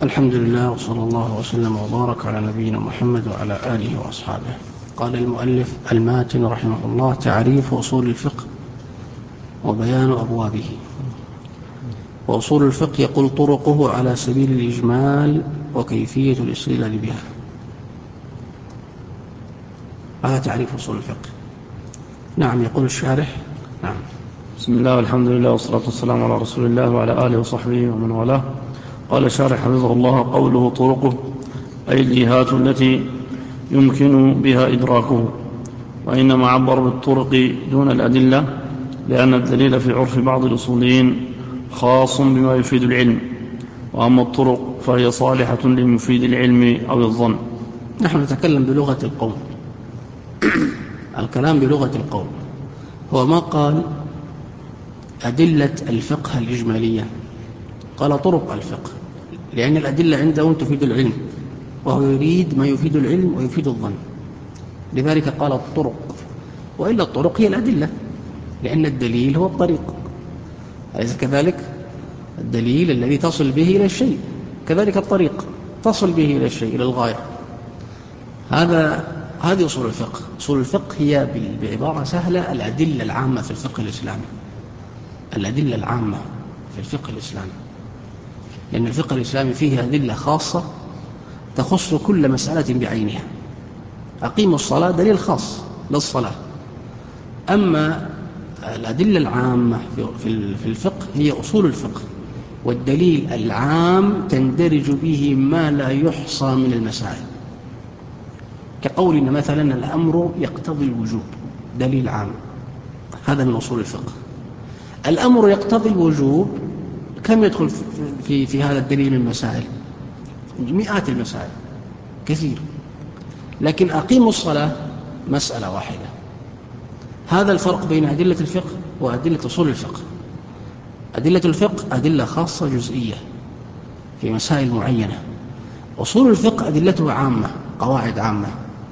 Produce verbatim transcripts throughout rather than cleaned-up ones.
الحمد لله وصلى الله وسلم وبارك على نبينا محمد وعلى آله وأصحابه. قال المؤلف الماتن رحمه الله: تعريف أصول الفقه وبيان أبوابه. وأصول الفقه يقول طرقه على سبيل الإجمال وكيفية الاستدلال بها. هذا تعريف أصول الفقه. نعم. يقول الشارح: نعم. بسم الله والحمد لله والصلاة والسلام على رسول الله وعلى آله وصحبه ومن والاه. قال الشارح حفظه الله: قوله طرقه أي الجهات التي يمكن بها إدراكه، وإنما عبر بالطرق دون الأدلة لأن الدليل في عرف بعض الأصوليين خاص بما يفيد العلم، وأما الطرق فهي صالحة لمفيد العلم أو الظن. نحن نتكلم بلغة القوم. الكلام بلغة القوم هو ما قال أدلة الفقه الإجمالية، قال طرق الفقه، لأن الأدلة عنده تفيد العلم، وهو يريد ما يفيد العلم ويفيد الظن، لذلك قال الطرق. وإلا الطرق هي الأدلة، لأن الدليل هو الطريق، أليس كذلك؟ الدليل الذي تصل به إلى الشيء، كذلك الطريق تصل به إلى الشيء، إلى الغاية. هذا هذه أصول الفقه. أصول الفقه هي بعبارة سهلة الأدلة العامة في الفقه الإسلامي، الأدلة العامة في الفقه الإسلامي، لأن الفقه الإسلامي فيه أدلة خاصة تخص كل مسألة بعينها. أقيموا الصلاة دليل خاص للصلاة. أما الأدلة العامة في الفقه هي أصول الفقه، والدليل العام تندرج به ما لا يحصى من المسائل، كقولنا مثلا الأمر يقتضي الوجوب، دليل عام، هذا من أصول الفقه. الأمر يقتضي الوجوب كم يدخل في, في هذا الدليل من المسائل؟ مئات المسائل، كثير. لكن أقيموا الصلاة مسألة واحدة. هذا الفرق بين أدلة الفقه وأدلة أصول الفقه. أدلة الفقه أدلة خاصة جزئية في مسائل معينة. أصول الفقه أدلته عامة، قواعد عامة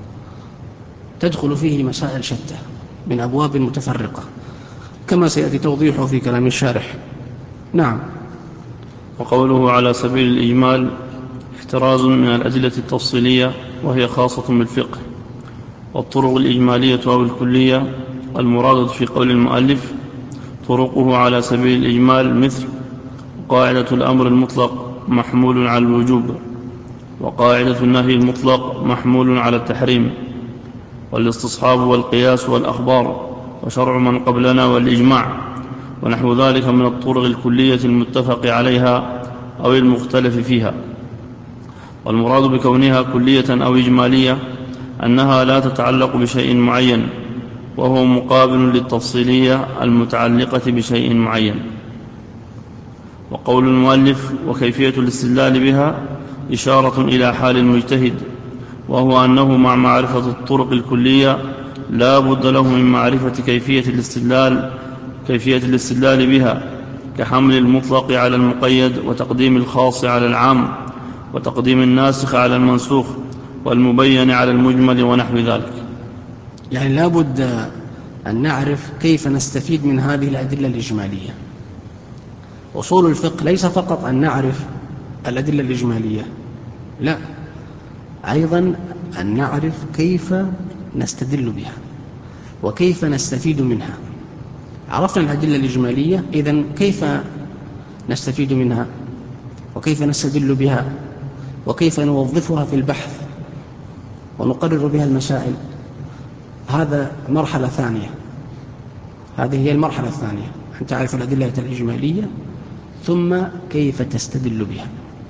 تدخل فيه مسائل شتى من أبواب متفرقة، كما سيأتي توضيحه في كلام الشارح. نعم. وقوله على سبيل الإجمال احتراز من الأدلة التفصيلية، وهي خاصة بالفقه. والطرق الإجمالية أو الكلية المراد في قول المؤلف طرقه على سبيل الإجمال مثل قاعدة الأمر المطلق محمول على الوجوب، وقاعدة النهي المطلق محمول على التحريم، والاستصحاب والقياس والأخبار وشرع من قبلنا والإجماع، ونحو ذلك من الطرق الكلية المتفق عليها أو المختلف فيها. والمراد بكونها كلية أو إجمالية أنها لا تتعلق بشيء معين، وهو مقابل للتفصيلية المتعلقة بشيء معين. وقول المؤلف وكيفية الاستدلال بها إشارة إلى حال المجتهد، وهو أنه مع معرفة الطرق الكلية لا بد له من معرفة كيفية الاستدلال كيفية الاستدلال بها، كحمل المطلق على المقيد، وتقديم الخاص على العام، وتقديم الناسخ على المنسوخ، والمبين على المجمل، ونحو ذلك. يعني لا بد أن نعرف كيف نستفيد من هذه الأدلة الإجمالية. أصول الفقه ليس فقط أن نعرف الأدلة الإجمالية، لا، أيضا أن نعرف كيف نستدل بها وكيف نستفيد منها. عرفنا الأدلة الإجمالية، إذن كيف نستفيد منها وكيف نستدل بها وكيف نوظفها في البحث ونقرر بها المسائل. هذا مرحلة ثانية، هذه هي المرحلة الثانية، أن تعرف الأدلة الإجمالية ثم كيف تستدل بها،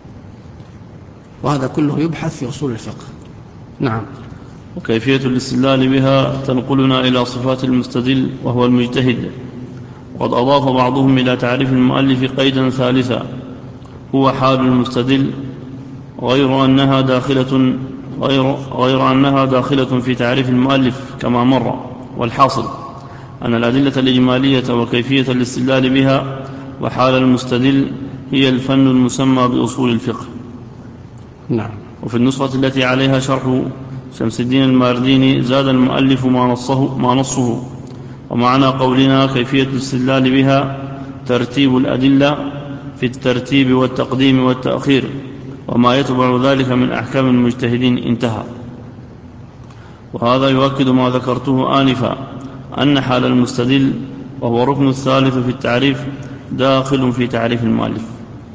وهذا كله يبحث في أصول الفقه. نعم. وكيفية الاستدلال بها تنقلنا إلى صفات المستدل وهو المجتهد. وقد أضاف بعضهم إلى تعريف المؤلف قيدا ثالثا هو حال المستدل، غير أنها داخلة غير, غير أنها داخلة في تعريف المؤلف كما مر. والحاصل أن الأدلة الإجمالية وكيفية الاستدلال بها وحال المستدل هي الفن المسمى بأصول الفقه. نعم. وفي النسخة التي عليها شرح شمس الدين المارديني زاد المؤلف ما نصه, ما نصه ومعنى قولنا كيفية الاستدلال بها ترتيب الأدلة في الترتيب والتقديم والتأخير، وما يتبع ذلك من أحكام المجتهدين، انتهى. وهذا يؤكد ما ذكرته آنفا، أن حال المستدل وهو ركن الثالث في التعريف داخل في تعريف المؤلف.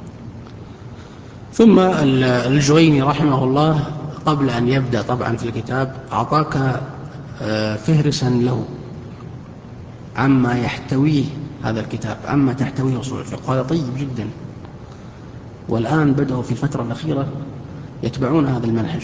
ثم الجويني رحمه الله قبل أن يبدأ طبعا في الكتاب أعطاك فهرسا له عما يحتويه هذا الكتاب، عما تحتويه أصول الفقه. هذا طيب جدا، والآن بدأوا في الفترة الأخيرة يتبعون هذا المنهج.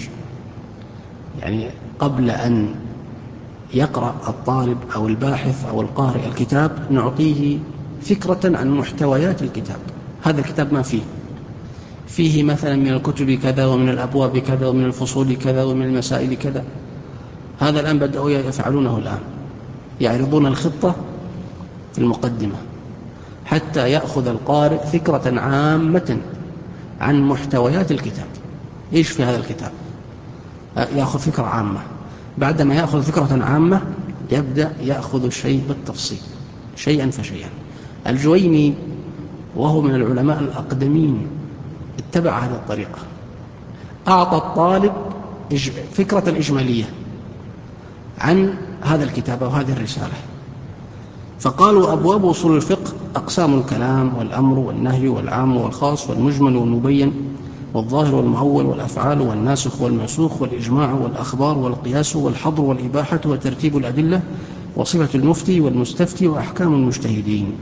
يعني قبل أن يقرأ الطالب أو الباحث أو القارئ الكتاب نعطيه فكرة عن محتويات الكتاب. هذا الكتاب ما فيه فيه مثلا من الكتب كذا، ومن الأبواب كذا، ومن الفصول كذا، ومن المسائل كذا. هذا الآن بدأوا يفعلونه الآن، يعرضون الخطة في المقدمة حتى يأخذ القارئ فكرة عامة عن محتويات الكتاب. إيش في هذا الكتاب؟ يأخذ فكرة عامة. بعدما يأخذ فكرة عامة يبدأ يأخذ الشيء بالتفصيل شيئا فشيئا. الجويني وهو من العلماء الأقدمين اتبع هذه الطريقة، أعطى الطالب فكرة إجمالية عن هذا الكتاب أو هذه الرسالة. فقالوا أبواب أصول الفقه أقسام الكلام والأمر والنهي والعام والخاص والمجمل والمبين والظاهر والمؤول والأفعال والناسخ والمنسوخ والإجماع والأخبار والقياس والحظر والإباحة وترتيب الأدلة وصفة المفتي والمستفتي وأحكام المجتهدين.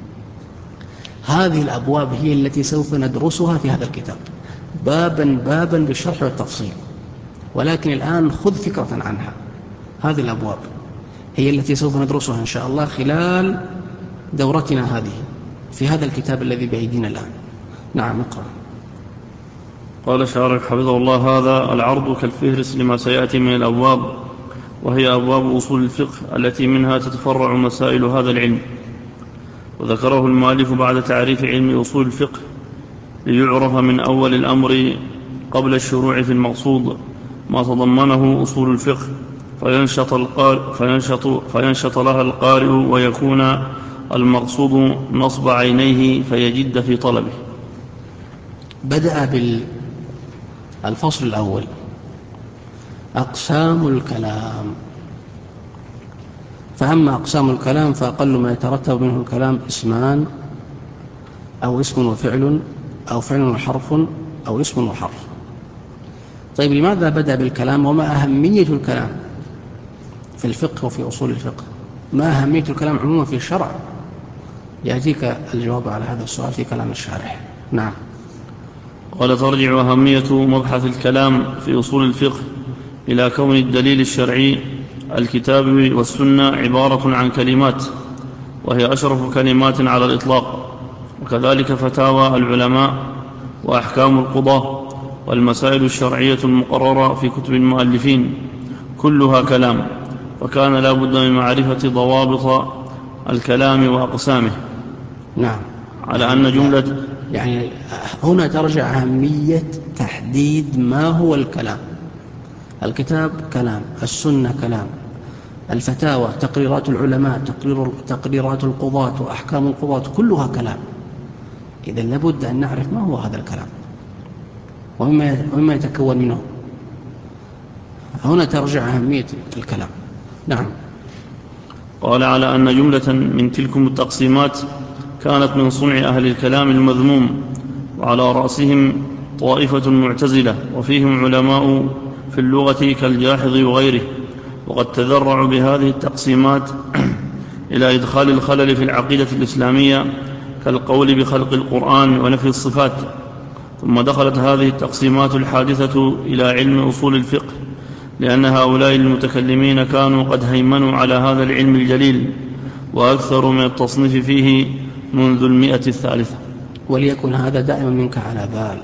هذه الأبواب هي التي سوف ندرسها في هذا الكتاب بابا بابا بالشرح والتفصيل، ولكن الآن خذ فكرة عنها. هذه الأبواب هي التي سوف ندرسها إن شاء الله خلال دورتنا هذه في هذا الكتاب الذي بأيدينا الآن. نعم، اقرأ. قال الشارح حفظه الله: هذا العرض كالفهرس لما سيأتي من الأبواب، وهي أبواب أصول الفقه التي منها تتفرع مسائل هذا العلم. وذكره المؤلف بعد تعريف علم أصول الفقه ليعرف من أول الأمر قبل الشروع في المقصود ما تضمنه أصول الفقه، فينشط, القارئ فينشط, فينشط لها القارئ ويكون المقصود نصب عينيه فيجد في طلبه. بدأ بالفصل الأول: أقسام الكلام. فأما أقسام الكلام فأقل ما يترتب منه الكلام اسمان أو اسم وفعل أو فعل وحرف أو اسم وحرف. طيب، لماذا بدأ بالكلام؟ وما أهمية الكلام في الفقه وفي أصول الفقه؟ ما أهمية الكلام عموما في الشرع؟ يأتيك الجواب على هذا السؤال في كلام الشارح. نعم. قال: ترجع أهمية مبحث الكلام في أصول الفقه إلى كون الدليل الشرعي الكتاب والسنة عبارة عن كلمات، وهي أشرف كلمات على الإطلاق، وكذلك فتاوى العلماء وأحكام القضاة والمسائل الشرعية المقررة في كتب المؤلفين كلها كلام، وكان لا بد من معرفة ضوابط الكلام وأقسامه. نعم. على أن جملة يعني هنا ترجع أهمية تحديد ما هو الكلام. الكتاب كلام، السنة كلام، الفتاوى تقريرات العلماء، تقرير تقريرات القضاة وأحكام القضاة كلها كلام. إذا لابد أن نعرف ما هو هذا الكلام ومما يتكون منه. هنا ترجع أهمية الكلام. نعم. قال: على أن جملة من تلكم التقسيمات كانت من صنع أهل الكلام المذموم، وعلى رأسهم طائفة معتزلة، وفيهم علماء في اللغة كالجاحظ وغيره، وقد تذرعوا بهذه التقسيمات إلى إدخال الخلل في العقيدة الإسلامية كالقول بخلق القرآن ونفي الصفات. ثم دخلت هذه التقسيمات الحادثة إلى علم أصول الفقه، لأن هؤلاء المتكلمين كانوا قد هيمنوا على هذا العلم الجليل، وأكثر من التصنيف فيه منذ المئة الثالثة. وليكن هذا دائما منك على بال،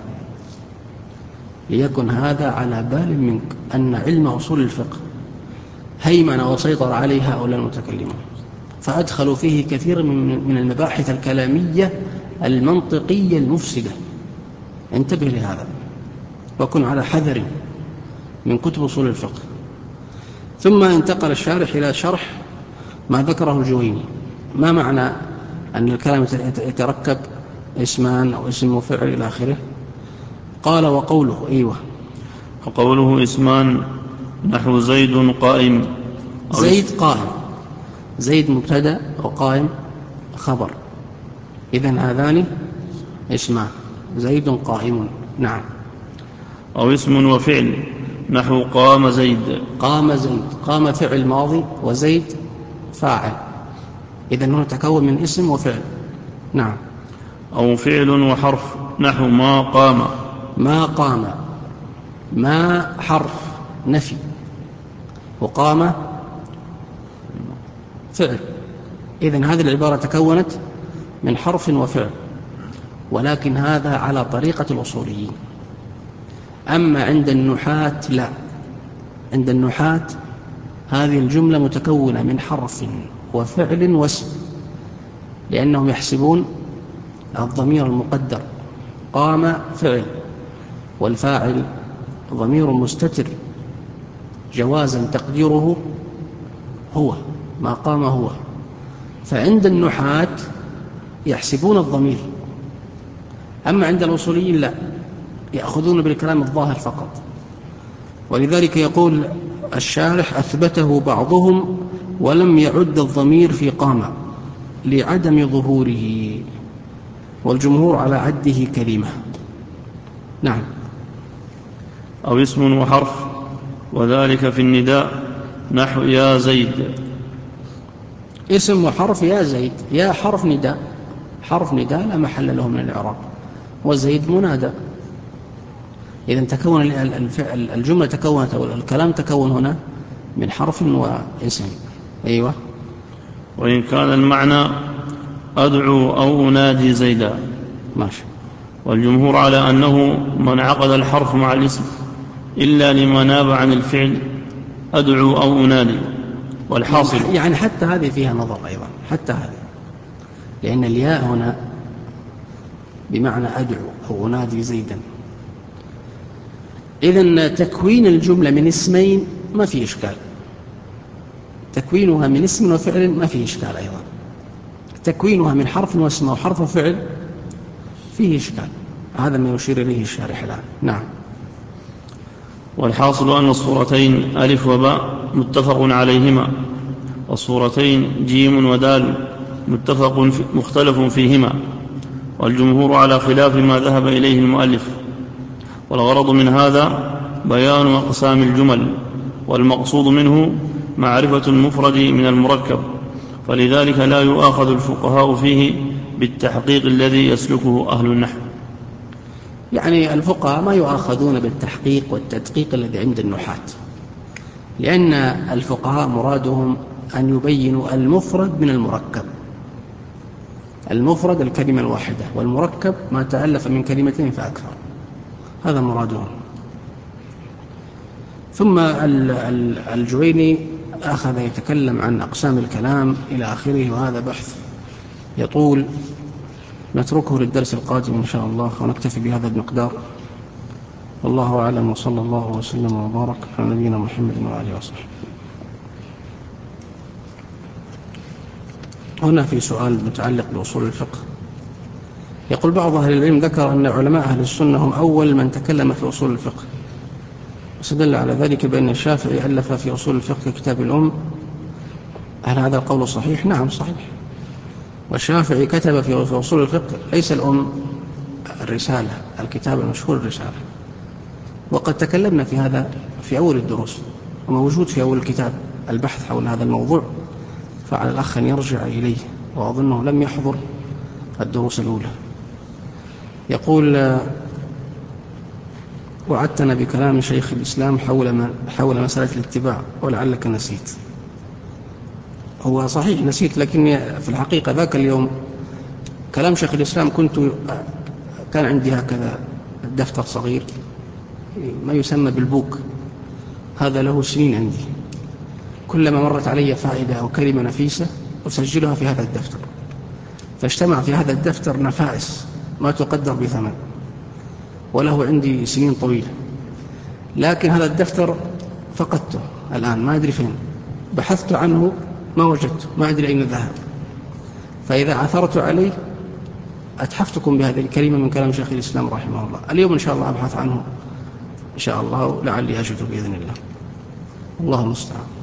ليكن هذا على بال منك أن علم أصول الفقه هيمن وسيطر عليه هؤلاء المتكلمون، فأدخلوا فيه كثير من المباحث الكلامية المنطقية المفسدة. انتبه لهذا وكن على حذر من كتب أصول الفقه. ثم انتقل الشارح إلى شرح ما ذكره الجويني. ما معنى أن الكلام يتركب اسمان أو اسم وفعل إلى آخره؟ قال وقوله أيوة وقوله اسمان نحو زيد قائم. زيد قائم، زيد مبتدأ وقائم خبر، إذن هذان اسمان، زيد قائم. نعم. أو اسم وفعل نحو قام زيد. قام زيد، قام فعل ماضي وزيد فاعل، إذن هو تكون من اسم وفعل. نعم. أو فعل وحرف نحو ما قام. ما قام، ما حرف نفي، وقام فعل، إذن هذه العبارة تكونت من حرف وفعل، ولكن هذا على طريقة الأصوليين. أما عند النحاة لا، عند النحاة هذه الجملة متكونة من حرف وفعل واسم، لأنهم يحسبون الضمير المقدر قام فعل، والفاعل ضمير مستتر جوازا تقديره هو، ما قام هو. فعند النحاة يحسبون الضمير، أما عند الأصوليين لا، يأخذون بالكلام الظاهر فقط. ولذلك يقول الشارح أثبته بعضهم ولم يعد الضمير في قام لعدم ظهوره، والجمهور على عده كلمة. نعم. أو اسم وحرف وذلك في النداء نحو يا زيد. اسم وحرف يا زيد، يا حرف نداء، حرف نداء لا محل له من الإعراب، وزيد منادى. إذن تكون الجملة تكونت أو الكلام تكون هنا من حرف واسم. أيوة. وإن كان المعنى أدعو أو أنادي زيدا. ماشي. والجمهور على أنه من عقد الحرف مع الاسم إلا لما ناب عن الفعل أدعو أو أنادي. والحاصل يعني حتى هذه فيها نظر أيضا، حتى هذه، لأن الياء هنا بمعنى أدعو أو أنادي زيدا. إذن تكوين الجملة من اسمين ما فيه إشكال، تكوينها من اسم وفعل ما فيه إشكال أيضا، تكوينها من حرف واسم وحرف وفعل فيه إشكال، هذا ما يشير إليه الشارح الآن. نعم. والحاصل أن الصورتين ألف وباء متفق عليهما، والصورتين جيم ودال متفق في مختلف فيهما، والجمهور على خلاف ما ذهب إليه المؤلف. والغرض من هذا بيان أقسام الجمل، والمقصود منه معرفة المفرد من المركب، فلذلك لا يؤاخذ الفقهاء فيه بالتحقيق الذي يسلكه أهل النحو. يعني الفقهاء ما يؤاخذون بالتحقيق والتدقيق الذي عند النحاة، لأن الفقهاء مرادهم أن يبينوا المفرد من المركب. المفرد الكلمة الواحدة، والمركب ما تألف من كلمتين فأكثر، هذا مرادهم. ثم الجويني أخذ يتكلم عن أقسام الكلام إلى آخره، وهذا بحث يطول، نتركه للدرس القادم إن شاء الله، ونكتفي بهذا المقدار. والله أعلم، وصلى الله وسلم وبارك على نبينا محمد وآله وصحبه. هنا في سؤال متعلق بأصول الفقه، يقول بعض أهل العلم ذكر أن علماء أهل السنة هم أول من تكلم في أصول الفقه، واستدل على ذلك بأن الشافعي ألف في أصول الفقه كتاب الأم. هل هذا القول صحيح؟ نعم صحيح. والشافعي كتب في أصول الفقه ليس الأم، الرسالة، الكتاب المشهور الرسالة، وقد تكلمنا في هذا في أول الدروس، وموجود في أول الكتاب البحث حول هذا الموضوع، فعلى الأخ أن يرجع إليه، وأظنه لم يحضر الدروس الأولى. يقول وعدتنا بكلام شيخ الإسلام حول حول مسألة الاتباع ولعلك نسيت. هو صحيح نسيت، لكن في الحقيقة ذاك اليوم كلام شيخ الإسلام كنت كان عندي هكذا دفتر صغير ما يسمى بالبوك، هذا له سنين عندي، كلما مرت علي فائدة أو كلمة نفيسة أسجلها في هذا الدفتر، فاجتمع في هذا الدفتر نفائس ما تقدر بثمن، وله عندي سنين طويلة، لكن هذا الدفتر فقدته الآن، ما أدري فين، بحثت عنه ما وجدته، ما أدري أين ذهب، فإذا عثرت عليه أتحفتكم بهذه الكلمة من كلام شيخ الإسلام رحمه الله. اليوم إن شاء الله أبحث عنه إن شاء الله، لعلي أجد بإذن الله. الله المستعان.